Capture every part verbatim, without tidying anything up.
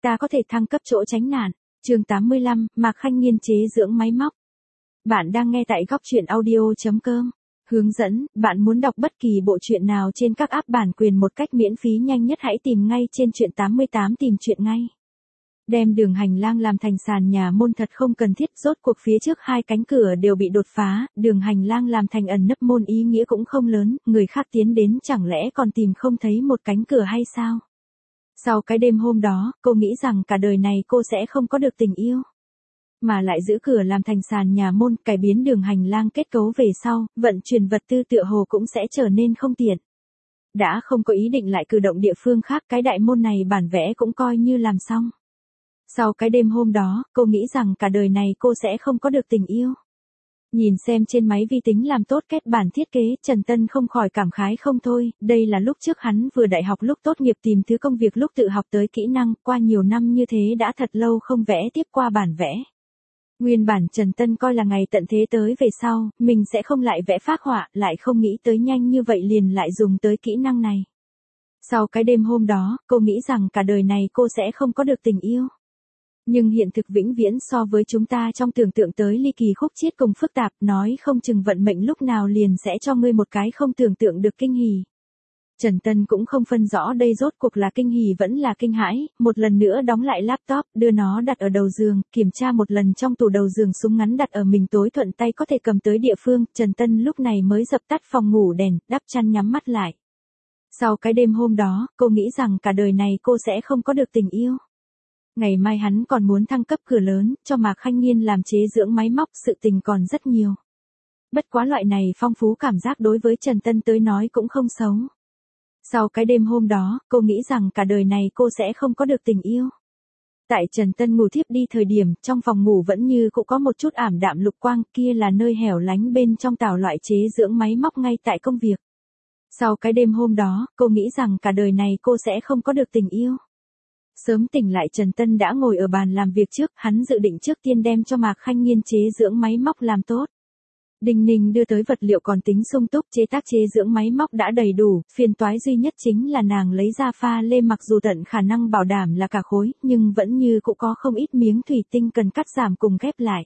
ta có thể thăng cấp chỗ tránh nạn. Chương tám mươi lăm, Mạc Khanh Nghiên chế dưỡng máy móc. Bạn đang nghe tại góc truyện audio chấm com. Hướng dẫn, bạn muốn đọc bất kỳ bộ truyện nào trên các app bản quyền một cách miễn phí nhanh nhất hãy tìm ngay trên truyện tám mươi tám tìm truyện ngay. Đem đường hành lang làm thành sàn nhà môn thật không cần thiết, rốt cuộc phía trước hai cánh cửa đều bị đột phá, đường hành lang làm thành ẩn nấp môn ý nghĩa cũng không lớn, người khác tiến đến chẳng lẽ còn tìm không thấy một cánh cửa hay sao? Sau cái đêm hôm đó, cô nghĩ rằng cả đời này cô sẽ không có được tình yêu. Mà lại giữ cửa làm thành sàn nhà môn, cải biến đường hành lang kết cấu về sau, vận chuyển vật tư tựa hồ cũng sẽ trở nên không tiện. Đã không có ý định lại cử động địa phương khác, cái đại môn này bản vẽ cũng coi như làm xong. Sau cái đêm hôm đó, cô nghĩ rằng cả đời này cô sẽ không có được tình yêu. Nhìn xem trên máy vi tính làm tốt kết bản thiết kế, Trần Tân không khỏi cảm khái không thôi, đây là lúc trước hắn vừa đại học lúc tốt nghiệp tìm thứ công việc lúc tự học tới kỹ năng, qua nhiều năm như thế đã thật lâu không vẽ tiếp qua bản vẽ. Nguyên bản Trần Tân coi là ngày tận thế tới về sau, mình sẽ không lại vẽ phác họa, lại không nghĩ tới nhanh như vậy liền lại dùng tới kỹ năng này. Sau cái đêm hôm đó, cô nghĩ rằng cả đời này cô sẽ không có được tình yêu. Nhưng hiện thực vĩnh viễn so với chúng ta trong tưởng tượng tới ly kỳ khúc chiết cùng phức tạp, nói không chừng vận mệnh lúc nào liền sẽ cho ngươi một cái không tưởng tượng được kinh hỉ. Trần Tân cũng không phân rõ đây rốt cuộc là kinh hỉ vẫn là kinh hãi, một lần nữa đóng lại laptop, đưa nó đặt ở đầu giường, kiểm tra một lần trong tủ đầu giường súng ngắn đặt ở mình tối thuận tay có thể cầm tới địa phương, Trần Tân lúc này mới dập tắt phòng ngủ đèn, đắp chăn nhắm mắt lại. Sau cái đêm hôm đó, cô nghĩ rằng cả đời này cô sẽ không có được tình yêu. Ngày mai hắn còn muốn thăng cấp cửa lớn, cho Mạc Khanh Nghiên làm chế dưỡng máy móc, sự tình còn rất nhiều. Bất quá loại này phong phú cảm giác đối với Trần Tân tới nói cũng không xấu. Sau cái đêm hôm đó, cô nghĩ rằng cả đời này cô sẽ không có được tình yêu. Tại Trần Tân ngủ thiếp đi thời điểm, trong phòng ngủ vẫn như cũng có một chút ảm đạm lục quang, kia là nơi hẻo lánh bên trong tàu loại chế dưỡng máy móc ngay tại công việc. Sau cái đêm hôm đó, cô nghĩ rằng cả đời này cô sẽ không có được tình yêu. Sớm tỉnh lại Trần Tân đã ngồi ở bàn làm việc trước, hắn dự định trước tiên đem cho Mạc Khanh Nghiên chế dưỡng máy móc làm tốt. Đinh Ninh đưa tới vật liệu còn tính sung túc, chế tác chế dưỡng máy móc đã đầy đủ, phiền toái duy nhất chính là nàng lấy ra pha lê mặc dù tận khả năng bảo đảm là cả khối, nhưng vẫn như cũng có không ít miếng thủy tinh cần cắt giảm cùng ghép lại.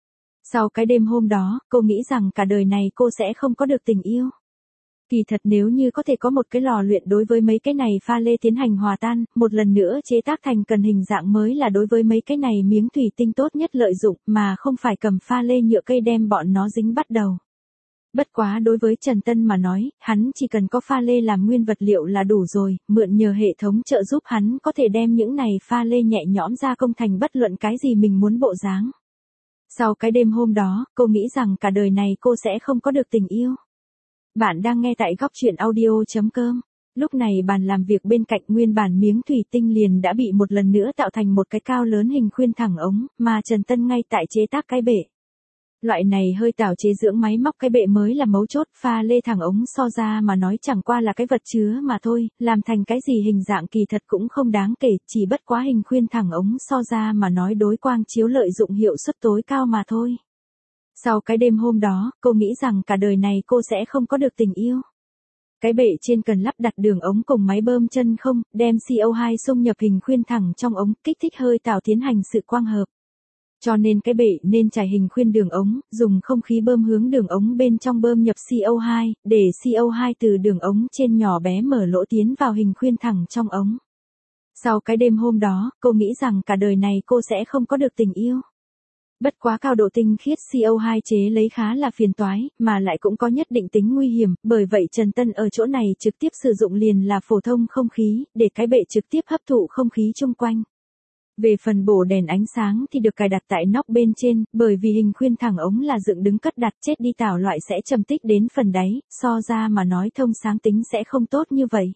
Sau cái đêm hôm đó, cô nghĩ rằng cả đời này cô sẽ không có được tình yêu. Kỳ thật nếu như có thể có một cái lò luyện đối với mấy cái này pha lê tiến hành hòa tan, một lần nữa chế tác thành cần hình dạng mới là đối với mấy cái này miếng thủy tinh tốt nhất lợi dụng mà không phải cầm pha lê nhựa cây đem bọn nó dính bắt đầu. Bất quá đối với Trần Tân mà nói, hắn chỉ cần có pha lê làm nguyên vật liệu là đủ rồi, mượn nhờ hệ thống trợ giúp hắn có thể đem những này pha lê nhẹ nhõm ra công thành bất luận cái gì mình muốn bộ dáng. Sau cái đêm hôm đó, cô nghĩ rằng cả đời này cô sẽ không có được tình yêu. Bạn đang nghe tại góc truyện audio chấm com. Lúc này bàn làm việc bên cạnh nguyên bản miếng thủy tinh liền đã bị một lần nữa tạo thành một cái cao lớn hình khuyên thẳng ống, mà Trần Tân ngay tại chế tác cái bệ. Loại này hơi tảo chế dưỡng máy móc cái bệ mới là mấu chốt, pha lê thẳng ống so ra mà nói chẳng qua là cái vật chứa mà thôi, làm thành cái gì hình dạng kỳ thật cũng không đáng kể, chỉ bất quá hình khuyên thẳng ống so ra mà nói đối quang chiếu lợi dụng hiệu suất tối cao mà thôi. Sau cái đêm hôm đó, cô nghĩ rằng cả đời này cô sẽ không có được tình yêu. Cái bệ trên cần lắp đặt đường ống cùng máy bơm chân không, đem xê o hai xung nhập hình khuyên thẳng trong ống, kích thích hơi tạo tiến hành sự quang hợp. Cho nên cái bệ nên trải hình khuyên đường ống, dùng không khí bơm hướng đường ống bên trong bơm nhập xê o hai, để xê o hai từ đường ống trên nhỏ bé mở lỗ tiến vào hình khuyên thẳng trong ống. Sau cái đêm hôm đó, cô nghĩ rằng cả đời này cô sẽ không có được tình yêu. Bất quá cao độ tinh khiết xê o hai chế lấy khá là phiền toái, mà lại cũng có nhất định tính nguy hiểm, bởi vậy Trần Tân ở chỗ này trực tiếp sử dụng liền là phổ thông không khí, để cái bệ trực tiếp hấp thụ không khí chung quanh. Về phần bổ đèn ánh sáng thì được cài đặt tại nóc bên trên, bởi vì hình khuyên thẳng ống là dựng đứng cất đặt chết đi tảo loại sẽ trầm tích đến phần đáy, so ra mà nói thông sáng tính sẽ không tốt như vậy.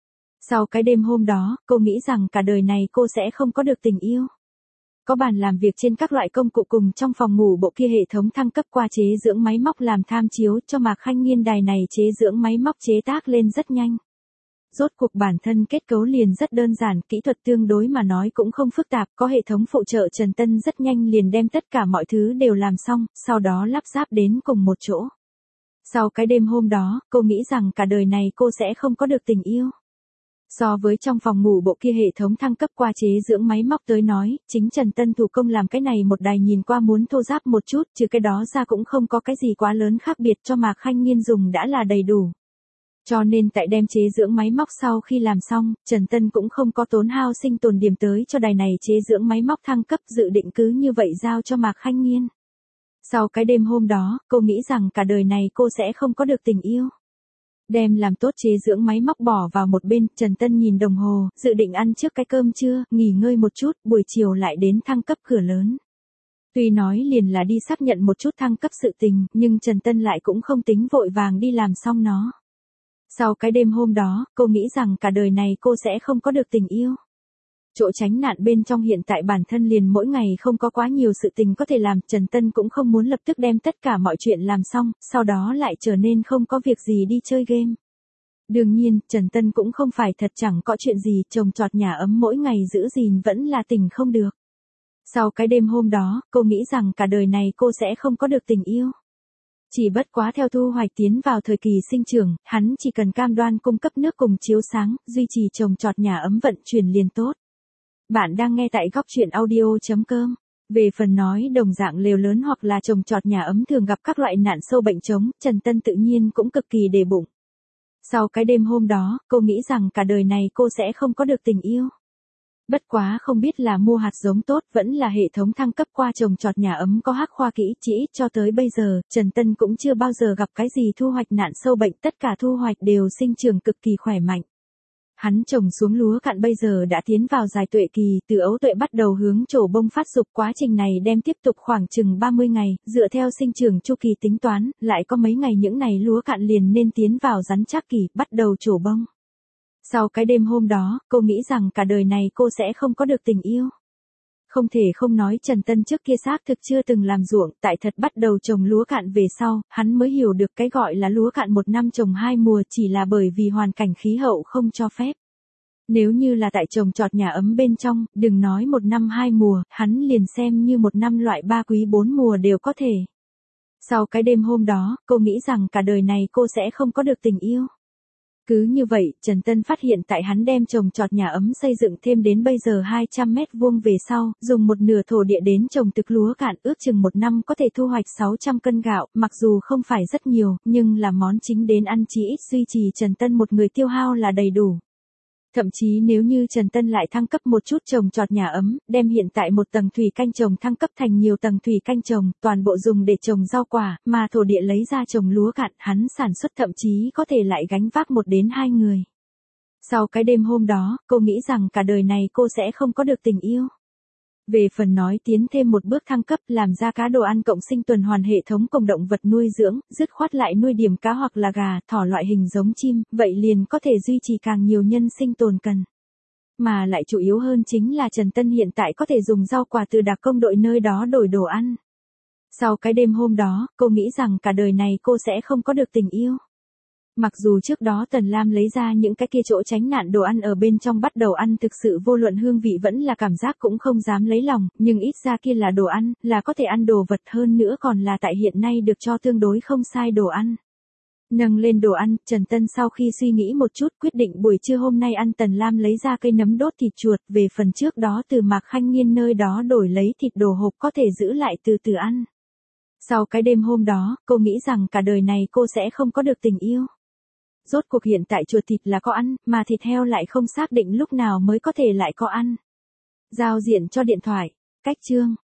Sau cái đêm hôm đó, cô nghĩ rằng cả đời này cô sẽ không có được tình yêu. Có bàn làm việc trên các loại công cụ cùng trong phòng ngủ bộ kia hệ thống thăng cấp qua chế dưỡng máy móc làm tham chiếu cho Mạc Khanh Nghiên đài này chế dưỡng máy móc chế tác lên rất nhanh. Rốt cuộc bản thân kết cấu liền rất đơn giản, kỹ thuật tương đối mà nói cũng không phức tạp, có hệ thống phụ trợ Trần Tân rất nhanh liền đem tất cả mọi thứ đều làm xong, sau đó lắp ráp đến cùng một chỗ. Sau cái đêm hôm đó, cô nghĩ rằng cả đời này cô sẽ không có được tình yêu. So với trong phòng ngủ bộ kia hệ thống thăng cấp qua chế dưỡng máy móc tới nói, chính Trần Tân thủ công làm cái này một đài nhìn qua muốn thô ráp một chút, trừ cái đó ra cũng không có cái gì quá lớn khác biệt cho Mạc Khanh Nghiên dùng đã là đầy đủ. Cho nên tại đem chế dưỡng máy móc sau khi làm xong, Trần Tân cũng không có tốn hao sinh tồn điểm tới cho đài này chế dưỡng máy móc thăng cấp, dự định cứ như vậy giao cho Mạc Khanh Nghiên. Sau cái đêm hôm đó, cô nghĩ rằng cả đời này cô sẽ không có được tình yêu. Đem làm tốt chế dưỡng máy móc bỏ vào một bên, Trần Tân nhìn đồng hồ, dự định ăn trước cái cơm trưa, nghỉ ngơi một chút, buổi chiều lại đến thăng cấp cửa lớn. Tuy nói liền là đi xác nhận một chút thăng cấp sự tình, nhưng Trần Tân lại cũng không tính vội vàng đi làm xong nó. Sau cái đêm hôm đó, cô nghĩ rằng cả đời này cô sẽ không có được tình yêu. Chỗ tránh nạn bên trong hiện tại bản thân liền mỗi ngày không có quá nhiều sự tình có thể làm, Trần Tân cũng không muốn lập tức đem tất cả mọi chuyện làm xong, sau đó lại trở nên không có việc gì đi chơi game. Đương nhiên, Trần Tân cũng không phải thật chẳng có chuyện gì, trồng trọt nhà ấm mỗi ngày giữ gìn vẫn là tình không được. Sau cái đêm hôm đó, cô nghĩ rằng cả đời này cô sẽ không có được tình yêu. Chỉ bất quá theo Thu Hoạch tiến vào thời kỳ sinh trưởng, hắn chỉ cần cam đoan cung cấp nước cùng chiếu sáng, duy trì trồng trọt nhà ấm vận chuyển liền tốt. Bạn đang nghe tại góc truyện audio chấm com. Về phần nói đồng dạng lều lớn hoặc là trồng trọt nhà ấm thường gặp các loại nạn sâu bệnh trống, Trần Tân tự nhiên cũng cực kỳ để bụng. Sau cái đêm hôm đó, cô nghĩ rằng cả đời này cô sẽ không có được tình yêu. Bất quá không biết là mua hạt giống tốt vẫn là hệ thống thăng cấp qua trồng trọt nhà ấm có hắc khoa kỹ chỉ ít cho tới bây giờ, Trần Tân cũng chưa bao giờ gặp cái gì thu hoạch nạn sâu bệnh, tất cả thu hoạch đều sinh trưởng cực kỳ khỏe mạnh. Hắn trồng xuống lúa cạn bây giờ đã tiến vào dài tuệ kỳ, từ ấu tuệ bắt đầu hướng trổ bông phát dục, quá trình này đem tiếp tục khoảng chừng ba mươi ngày, dựa theo sinh trưởng chu kỳ tính toán, lại có mấy ngày những ngày lúa cạn liền nên tiến vào rắn chắc kỳ, bắt đầu trổ bông. Sau cái đêm hôm đó, cô nghĩ rằng cả đời này cô sẽ không có được tình yêu. Không thể không nói Trần Tân trước kia xác thực chưa từng làm ruộng, tại thật bắt đầu trồng lúa cạn về sau, hắn mới hiểu được cái gọi là lúa cạn một năm trồng hai mùa chỉ là bởi vì hoàn cảnh khí hậu không cho phép. Nếu như là tại trồng trọt nhà ấm bên trong, đừng nói một năm hai mùa, hắn liền xem như một năm loại ba quý bốn mùa đều có thể. Sau cái đêm hôm đó, cô nghĩ rằng cả đời này cô sẽ không có được tình yêu. Cứ như vậy, Trần Tân phát hiện tại hắn đem trồng trọt nhà ấm xây dựng thêm đến bây giờ hai trăm mét vuông về sau, dùng một nửa thổ địa đến trồng thực lúa cạn, ước chừng một năm có thể thu hoạch sáu trăm cân gạo, mặc dù không phải rất nhiều, nhưng là món chính đến ăn chí ít duy trì Trần Tân một người tiêu hao là đầy đủ. Thậm chí nếu như Trần Tân lại thăng cấp một chút trồng trọt nhà ấm, đem hiện tại một tầng thủy canh trồng thăng cấp thành nhiều tầng thủy canh trồng, toàn bộ dùng để trồng rau quả, mà thổ địa lấy ra trồng lúa cạn, hắn sản xuất thậm chí có thể lại gánh vác một đến hai người. Sau cái đêm hôm đó, cô nghĩ rằng cả đời này cô sẽ không có được tình yêu. Về phần nói tiến thêm một bước thăng cấp làm ra cá đồ ăn cộng sinh tuần hoàn hệ thống cùng động vật nuôi dưỡng, dứt khoát lại nuôi điểm cá hoặc là gà, thỏ loại hình giống chim, vậy liền có thể duy trì càng nhiều nhân sinh tồn cần. Mà lại chủ yếu hơn chính là Trần Tân hiện tại có thể dùng rau quả từ đặc công đội nơi đó đổi đồ ăn. Sau cái đêm hôm đó, cô nghĩ rằng cả đời này cô sẽ không có được tình yêu. Mặc dù trước đó Tần Lam lấy ra những cái kia chỗ tránh nạn đồ ăn ở bên trong bắt đầu ăn thực sự vô luận hương vị vẫn là cảm giác cũng không dám lấy lòng, nhưng ít ra kia là đồ ăn, là có thể ăn đồ vật hơn nữa còn là tại hiện nay được cho tương đối không sai đồ ăn. Nâng lên đồ ăn, Trần Tân sau khi suy nghĩ một chút quyết định buổi trưa hôm nay ăn Tần Lam lấy ra cây nấm đốt thịt chuột, về phần trước đó từ Mạc Khanh Nghiên nơi đó đổi lấy thịt đồ hộp có thể giữ lại từ từ ăn. Sau cái đêm hôm đó, cô nghĩ rằng cả đời này cô sẽ không có được tình yêu. Rốt cuộc hiện tại chuột thịt là có ăn, mà thịt heo lại không xác định lúc nào mới có thể lại có ăn. Giao diện cho điện thoại. Cách chương.